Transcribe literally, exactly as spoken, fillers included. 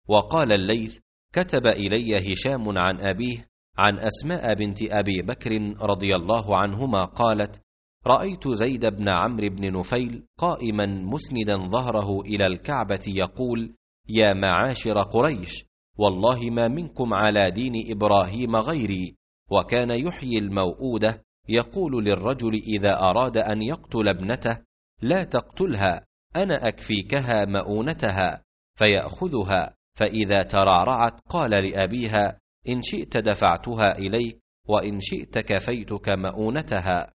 وقال الليث: كتب إلي هشام عن أبيه عن أسماء بنت أبي بكر رضي الله عنهما قالت: رأيت زيد بن عمرو بن نفيل قائما مسندا ظهره إلى الكعبة يقول: يا معاشر قريش، والله ما منكم على دين إبراهيم غيري. وكان يحيي الموؤودة، يقول للرجل إذا أراد أن يقتل ابنته: لا تقتلها، أنا أكفيكها مؤونتها، فيأخذها، فإذا ترعرعت قال لأبيها: إن شئت دفعتها إليك، وإن شئت كفيتك مؤونتها.